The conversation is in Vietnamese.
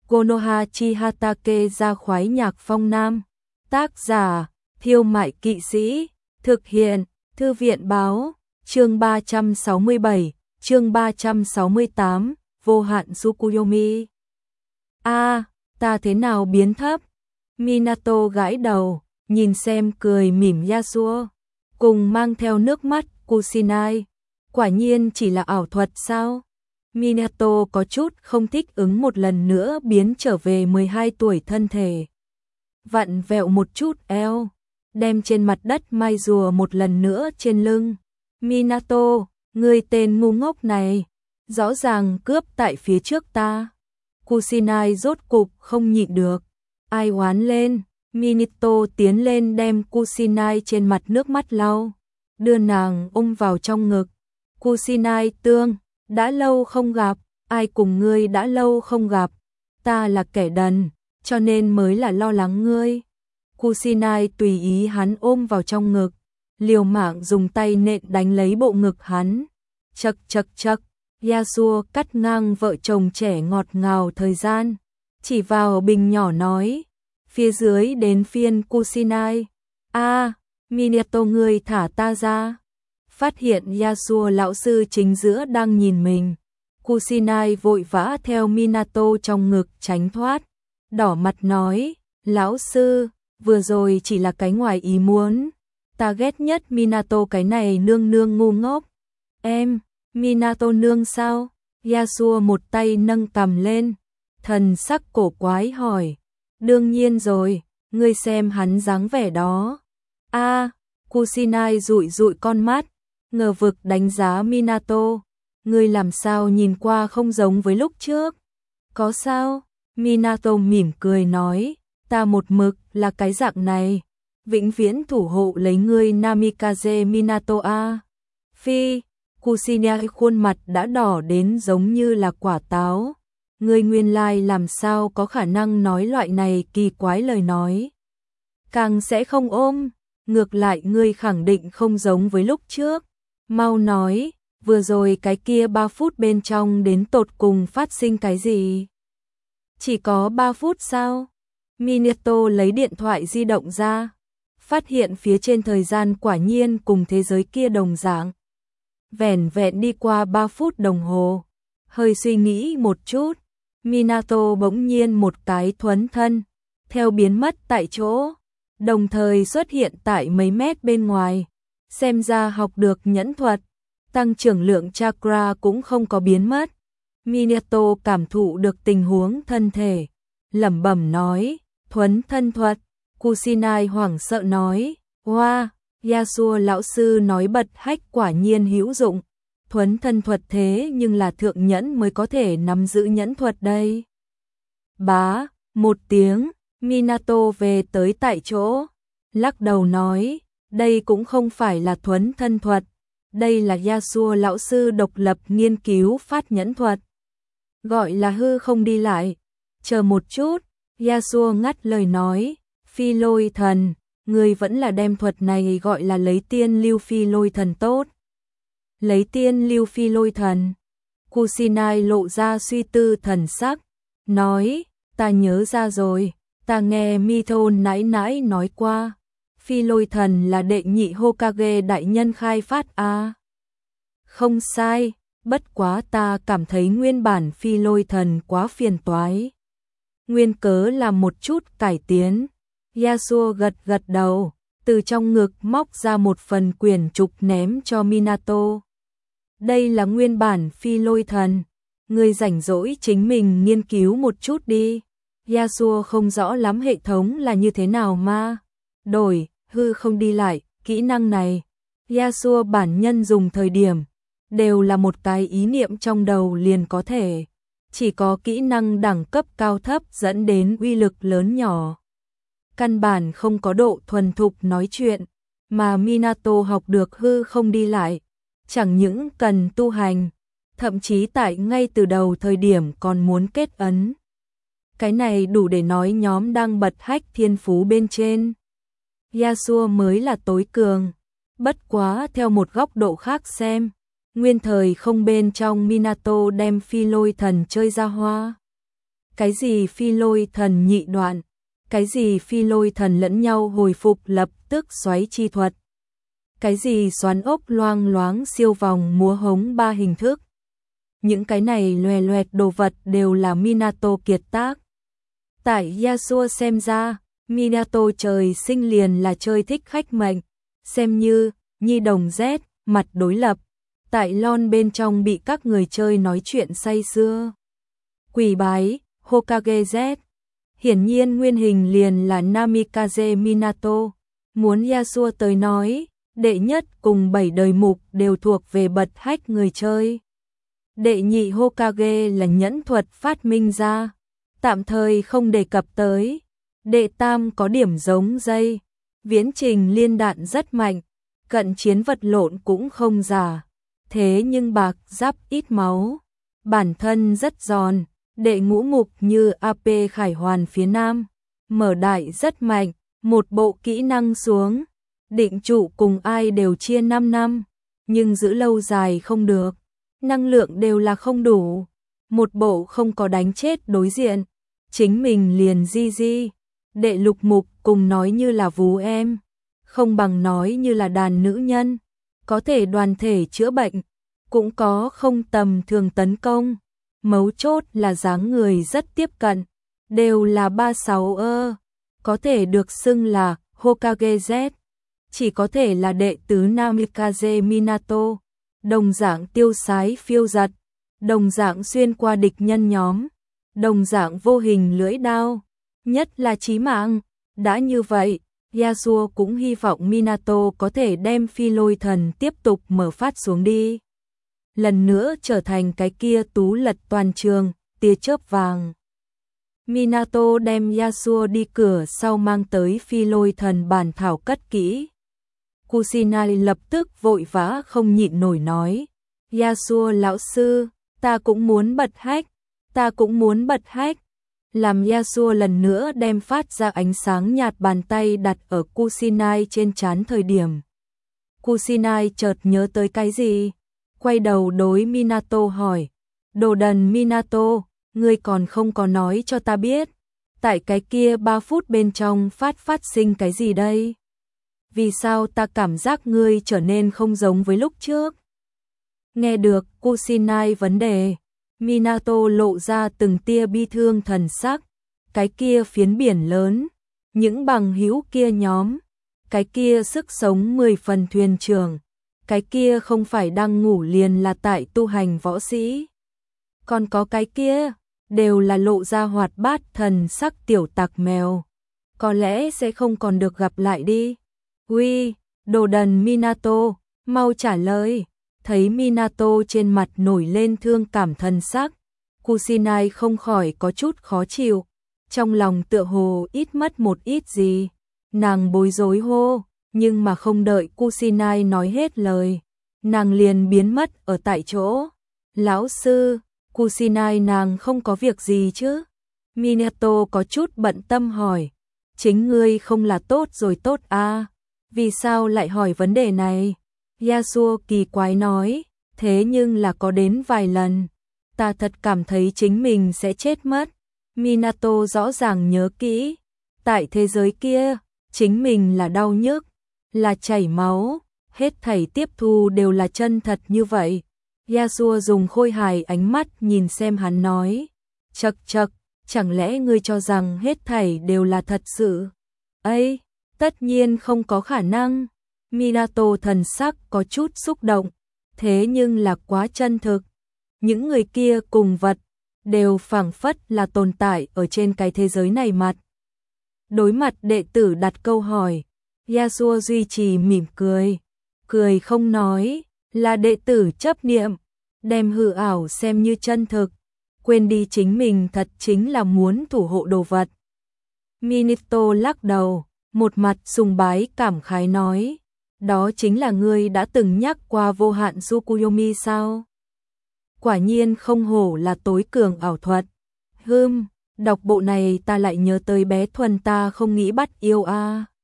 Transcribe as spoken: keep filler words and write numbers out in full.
Konoha Chihatake ra khoái nhạc phong nam. Tác giả, Thiêu Mại Kỵ Sĩ. Thực hiện, Thư viện Báo. Chương ba trăm sáu mươi bảy, chương ba trăm sáu mươi tám, Vô hạn Tsukuyomi. A, à, ta thế nào biến thấp? Minato gãi đầu, nhìn xem cười mỉm Yasuo, cùng mang theo nước mắt Kusinai. Quả nhiên chỉ là ảo thuật sao? Minato có chút không thích ứng, một lần nữa biến trở về mười hai tuổi thân thể. Vặn vẹo một chút eo, đem trên mặt đất mai rùa một lần nữa trên lưng. Minato, ngươi tên ngu ngốc này, rõ ràng cướp tại phía trước ta. Kusinai rốt cục không nhịn được, ai oán lên. Minato tiến lên đem Kusinai trên mặt nước mắt lau, đưa nàng ôm vào trong ngực. Kusinai tương, đã lâu không gặp, ai cùng ngươi đã lâu không gặp, ta là kẻ đần, cho nên mới là lo lắng ngươi. Kusinai tùy ý hắn ôm vào trong ngực, liều mạng dùng tay nện đánh lấy bộ ngực hắn. Chậc chậc chậc, Yasuo cắt ngang vợ chồng trẻ ngọt ngào thời gian, chỉ vào bình nhỏ nói, phía dưới đến phiên Kusinai. A, à, Minato ngươi thả ta ra. Phát hiện Yasuo lão sư chính giữa đang nhìn mình, Kusinai vội vã theo Minato trong ngực tránh thoát, đỏ mặt nói, lão sư, vừa rồi chỉ là cái ngoài ý muốn, ta ghét nhất Minato cái này nương nương ngu ngốc. Em, Minato nương sao? Yasuo một tay nâng cằm lên, thần sắc cổ quái hỏi, đương nhiên rồi, ngươi xem hắn dáng vẻ đó. A, à, Kusinai dụi dụi con mắt, ngờ vực đánh giá Minato, ngươi làm sao nhìn qua không giống với lúc trước? Có sao? Minato mỉm cười nói, ta một mực là cái dạng này, vĩnh viễn thủ hộ lấy ngươi Namikaze Minato a. Phi, Kusinai khuôn mặt đã đỏ đến giống như là quả táo. Ngươi nguyên lai làm sao có khả năng nói loại này kỳ quái lời nói? Càng sẽ không ôm, ngược lại ngươi khẳng định không giống với lúc trước. Mau nói, vừa rồi cái kia ba phút bên trong đến tột cùng phát sinh cái gì? Chỉ có ba phút sao? Minato lấy điện thoại di động ra, phát hiện phía trên thời gian quả nhiên cùng thế giới kia đồng dạng. Vẻn vẹn đi qua ba phút đồng hồ, hơi suy nghĩ một chút, Minato bỗng nhiên một cái thuấn thân, theo biến mất tại chỗ, đồng thời xuất hiện tại mấy mét bên ngoài. Xem ra học được nhẫn thuật, tăng trưởng lượng chakra cũng không có biến mất. Minato cảm thụ được tình huống thân thể, lẩm bẩm nói, thuấn thân thuật. Kusinai hoảng sợ nói, wow, Yasuo lão sư nói bật hách quả nhiên hữu dụng. Thuấn thân thuật thế nhưng là thượng nhẫn mới có thể nắm giữ nhẫn thuật đây. Bá, một tiếng, Minato về tới tại chỗ, lắc đầu nói, đây cũng không phải là thuấn thân thuật, đây là Yasuo lão sư độc lập nghiên cứu phát nhẫn thuật, gọi là hư không đi lại. Chờ một chút, Yasuo ngắt lời nói, phi lôi thần, người vẫn là đem thuật này gọi là lấy tiên lưu phi lôi thần tốt. Lấy tiên lưu phi lôi thần. Kusinai lộ ra suy tư thần sắc, nói, ta nhớ ra rồi, ta nghe Mito nãi nãi nói qua. Phi lôi thần là đệ nhị Hokage đại nhân khai phát a. À? Không sai, bất quá ta cảm thấy nguyên bản phi lôi thần quá phiền toái. Nguyên cớ là một chút cải tiến. Yasuo gật gật đầu, từ trong ngực móc ra một phần quyển trục ném cho Minato. Đây là nguyên bản phi lôi thần, ngươi rảnh rỗi chính mình nghiên cứu một chút đi. Yasuo không rõ lắm hệ thống là như thế nào mà. Đổi, hư không đi lại, kỹ năng này, Yasuo bản nhân dùng thời điểm, đều là một cái ý niệm trong đầu liền có thể. Chỉ có kỹ năng đẳng cấp cao thấp dẫn đến uy lực lớn nhỏ. Căn bản không có độ thuần thục nói chuyện, mà Minato học được hư không đi lại, chẳng những cần tu hành, thậm chí tại ngay từ đầu thời điểm còn muốn kết ấn. Cái này đủ để nói nhóm đang bật hách thiên phú bên trên. Yasuo mới là tối cường, bất quá theo một góc độ khác xem, nguyên thời không bên trong Minato đem phi lôi thần chơi ra hoa. cái gì phi lôi thần nhị đoạn, cái gì phi lôi thần lẫn nhau hồi phục lập tức xoáy chi thuật, cái gì xoắn ốc loang loáng siêu vòng múa hống ba hình thức. Những cái này loè loẹt đồ vật đều là Minato kiệt tác. Tại Yasuo xem ra, Minato trời sinh liền là chơi thích khách mệnh, xem như nhi đồng Z, mặt đối lập. Tại lon bên trong bị các người chơi nói chuyện say sưa. Quỳ bái, Hokage Z. Hiển nhiên nguyên hình liền là Namikaze Minato. Muốn Yasuo tới nói, đệ nhất cùng bảy đời mục đều thuộc về bật hách người chơi. Đệ nhị Hokage là nhẫn thuật phát minh ra, tạm thời không đề cập tới. Đệ tam có điểm giống dây, viễn trình liên đạn rất mạnh, cận chiến vật lộn cũng không giả. Thế nhưng bạc giáp ít máu, bản thân rất giòn. Đệ ngũ mục như a pê khải hoàn phía nam, mở đại rất mạnh, một bộ kỹ năng xuống, định trụ cùng ai đều chia năm năm, nhưng giữ lâu dài không được, năng lượng đều là không đủ, một bộ không có đánh chết đối diện, chính mình liền di di. Đệ lục mục cùng nói như là vú em, không bằng nói như là đàn nữ nhân, có thể đoàn thể chữa bệnh, cũng có không tầm thường tấn công. Mấu chốt là dáng người rất tiếp cận, đều là ba sáu ơ, có thể được xưng là Hokage Z, chỉ có thể là đệ tứ Namikaze Minato, đồng dạng tiêu sái phiêu giật, đồng dạng xuyên qua địch nhân nhóm, đồng dạng vô hình lưỡi đao, nhất là chí mạng. Đã như vậy, Yasuo cũng hy vọng Minato có thể đem phi lôi thần tiếp tục mở phát xuống đi. Lần nữa trở thành cái kia tú lật toàn trường, tia chớp vàng. Minato đem Yasuo đi cửa sau mang tới phi lôi thần bản thảo cất kỹ. Kusinai lập tức vội vã không nhịn nổi nói, Yasuo lão sư, ta cũng muốn bật hack, ta cũng muốn bật hack. Làm Yasuo lần nữa đem phát ra ánh sáng nhạt bàn tay đặt ở Kusinai trên trán thời điểm. Kusinai chợt nhớ tới cái gì? Quay đầu đối Minato hỏi, đồ đần Minato, ngươi còn không có nói cho ta biết, tại cái kia ba phút bên trong phát phát sinh cái gì đây? Vì sao ta cảm giác ngươi trở nên không giống với lúc trước? Nghe được Kusinai vấn đề, Minato lộ ra từng tia bi thương thần sắc, cái kia phiến biển lớn, những bằng hữu kia nhóm, cái kia sức sống mười phần thuyền trưởng. Cái kia không phải đang ngủ liền là tại tu hành võ sĩ. Còn có cái kia, đều là lộ ra hoạt bát thần sắc tiểu tặc mèo. Có lẽ sẽ không còn được gặp lại đi. Uy, đồ đần Minato, mau trả lời. Thấy Minato trên mặt nổi lên thương cảm thần sắc, Kusinai không khỏi có chút khó chịu. Trong lòng tựa hồ ít mất một ít gì. Nàng bối rối hô. Nhưng mà không đợi Kusinai nói hết lời, nàng liền biến mất ở tại chỗ. Lão sư, Kusinai nàng không có việc gì chứ? Minato có chút bận tâm hỏi, chính ngươi không là tốt rồi tốt à? Vì sao lại hỏi vấn đề này? Yasuo kỳ quái nói, thế nhưng là có đến vài lần, ta thật cảm thấy chính mình sẽ chết mất. Minato rõ ràng nhớ kỹ, tại thế giới kia, chính mình là đau nhức, là chảy máu, hết thảy tiếp thu đều là chân thật như vậy. Yasuo dùng khôi hài ánh mắt nhìn xem hắn nói, chậc chậc, chẳng lẽ ngươi cho rằng hết thảy đều là thật sự? Ấy, tất nhiên không có khả năng. Minato thần sắc có chút xúc động, thế nhưng là quá chân thực. Những người kia cùng vật, đều phảng phất là tồn tại ở trên cái thế giới này mặt. Đối mặt đệ tử đặt câu hỏi, Yasuo duy trì mỉm cười, cười không nói, là đệ tử chấp niệm, đem hư ảo xem như chân thực, quên đi chính mình thật chính là muốn thủ hộ đồ vật. Minato lắc đầu, một mặt sùng bái cảm khái nói, đó chính là ngươi đã từng nhắc qua vô hạn Tsukuyomi sao? Quả nhiên không hổ là tối cường ảo thuật. Hừm, đọc bộ này ta lại nhớ tới bé Thuần ta không nghĩ bắt yêu a. À.